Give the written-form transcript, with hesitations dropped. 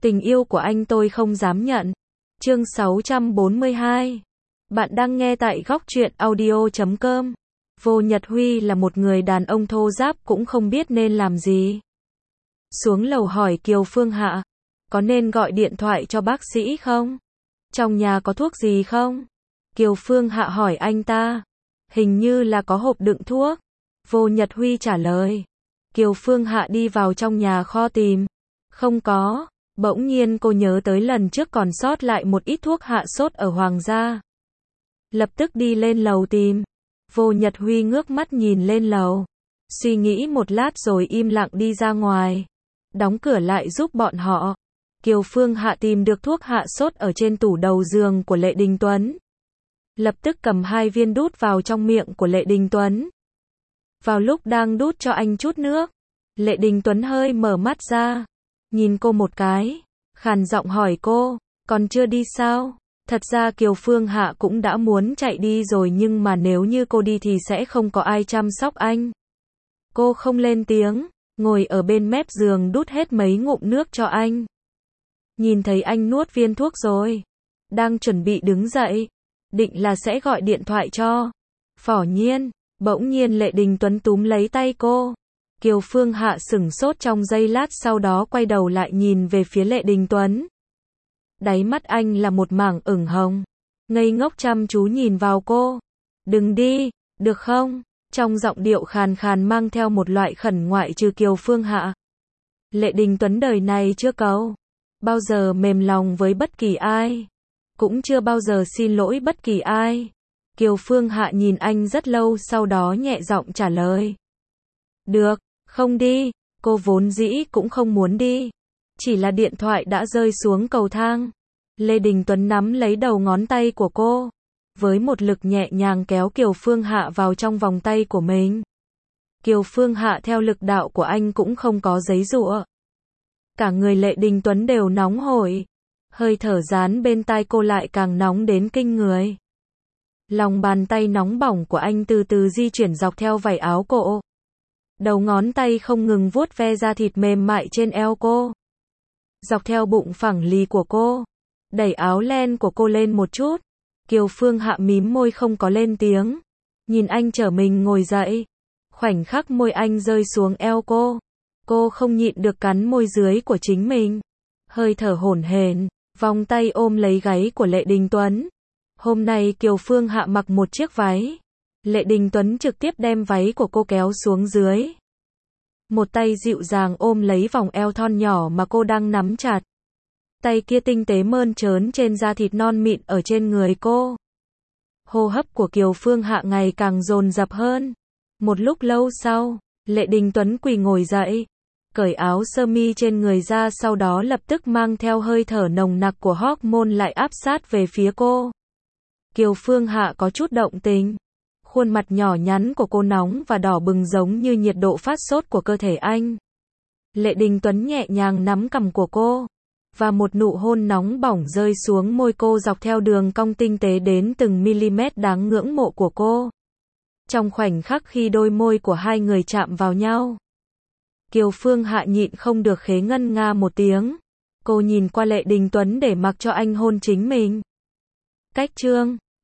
Tình yêu của anh tôi không dám nhận. Chương 642. Bạn đang nghe tại góc truyện audio.com. Vô Nhật Huy là một người đàn ông thô ráp cũng không biết nên làm gì. Xuống lầu hỏi Kiều Phương Hạ, có nên gọi điện thoại cho bác sĩ không? Trong nhà có thuốc gì không? Kiều Phương Hạ hỏi anh ta. Hình như là có hộp đựng thuốc. Vô Nhật Huy trả lời. Kiều Phương Hạ đi vào trong nhà kho tìm. Không có. Bỗng nhiên cô nhớ tới lần trước còn sót lại một ít thuốc hạ sốt ở Hoàng gia. Lập tức đi lên lầu tìm. Vô Nhật Huy ngước mắt nhìn lên lầu. Suy nghĩ một lát rồi im lặng đi ra ngoài. Đóng cửa lại giúp bọn họ. Kiều Phương Hạ tìm được thuốc hạ sốt ở trên tủ đầu giường của Lệ Đình Tuấn. Lập tức cầm 2 viên đút vào trong miệng của Lệ Đình Tuấn. Vào lúc đang đút cho anh chút nước, Lệ Đình Tuấn hơi mở mắt ra. Nhìn cô một cái, khàn giọng hỏi cô, còn chưa đi sao? Thật ra Kiều Phương Hạ cũng đã muốn chạy đi rồi nhưng mà nếu như cô đi thì sẽ không có ai chăm sóc anh. Cô không lên tiếng, ngồi ở bên mép giường đút hết mấy ngụm nước cho anh. Nhìn thấy anh nuốt viên thuốc rồi, đang chuẩn bị đứng dậy, định là sẽ gọi điện thoại cho Phỏ Nhiên, bỗng nhiên Lệ Đình Tuấn túm lấy tay cô. Kiều Phương Hạ sửng sốt trong giây lát sau đó quay đầu lại nhìn về phía Lệ Đình Tuấn. Đáy mắt anh là một mảng ửng hồng, ngây ngốc chăm chú nhìn vào cô. Đừng đi, được không? Trong giọng điệu khàn khàn mang theo một loại khẩn ngoại trừ Kiều Phương Hạ. Lệ Đình Tuấn đời này chưa có bao giờ mềm lòng với bất kỳ ai, cũng chưa bao giờ xin lỗi bất kỳ ai. Kiều Phương Hạ nhìn anh rất lâu sau đó nhẹ giọng trả lời. Được, không đi, cô vốn dĩ cũng không muốn đi. Chỉ là điện thoại đã rơi xuống cầu thang. Lê Đình Tuấn nắm lấy đầu ngón tay của cô. Với một lực nhẹ nhàng kéo Kiều Phương Hạ vào trong vòng tay của mình. Kiều Phương Hạ theo lực đạo của anh cũng không có giấy giụa. Cả người Lệ Đình Tuấn đều nóng hổi. Hơi thở dán bên tai cô lại càng nóng đến kinh người. Lòng bàn tay nóng bỏng của anh từ từ di chuyển dọc theo vải áo cô. Đầu ngón tay không ngừng vuốt ve da thịt mềm mại trên eo cô. Dọc theo bụng phẳng lì của cô. Đẩy áo len của cô lên một chút. Kiều Phương Hạ mím môi không có lên tiếng. Nhìn anh chở mình ngồi dậy. Khoảnh khắc môi anh rơi xuống eo cô. Cô không nhịn được cắn môi dưới của chính mình. Hơi thở hổn hển, vòng tay ôm lấy gáy của Lệ Đình Tuấn. Hôm nay Kiều Phương Hạ mặc một chiếc váy. Lệ Đình Tuấn trực tiếp đem váy của cô kéo xuống dưới. Một tay dịu dàng ôm lấy vòng eo thon nhỏ mà cô đang nắm chặt. Tay kia tinh tế mơn trớn trên da thịt non mịn ở trên người cô. Hô hấp của Kiều Phương Hạ ngày càng dồn dập hơn. Một lúc lâu sau, Lệ Đình Tuấn quỳ ngồi dậy, cởi áo sơ mi trên người ra sau đó lập tức mang theo hơi thở nồng nặc của hormone lại áp sát về phía cô. Kiều Phương Hạ có chút động tình. Khuôn mặt nhỏ nhắn của cô nóng và đỏ bừng giống như nhiệt độ phát sốt của cơ thể anh. Lệ Đình Tuấn nhẹ nhàng nắm cằm của cô. Và một nụ hôn nóng bỏng rơi xuống môi cô dọc theo đường cong tinh tế đến từng mm đáng ngưỡng mộ của cô. Trong khoảnh khắc khi đôi môi của hai người chạm vào nhau. Kiều Phương Hạ nhịn không được khế ngân nga một tiếng. Cô nhìn qua Lệ Đình Tuấn để mặc cho anh hôn chính mình. Cách chương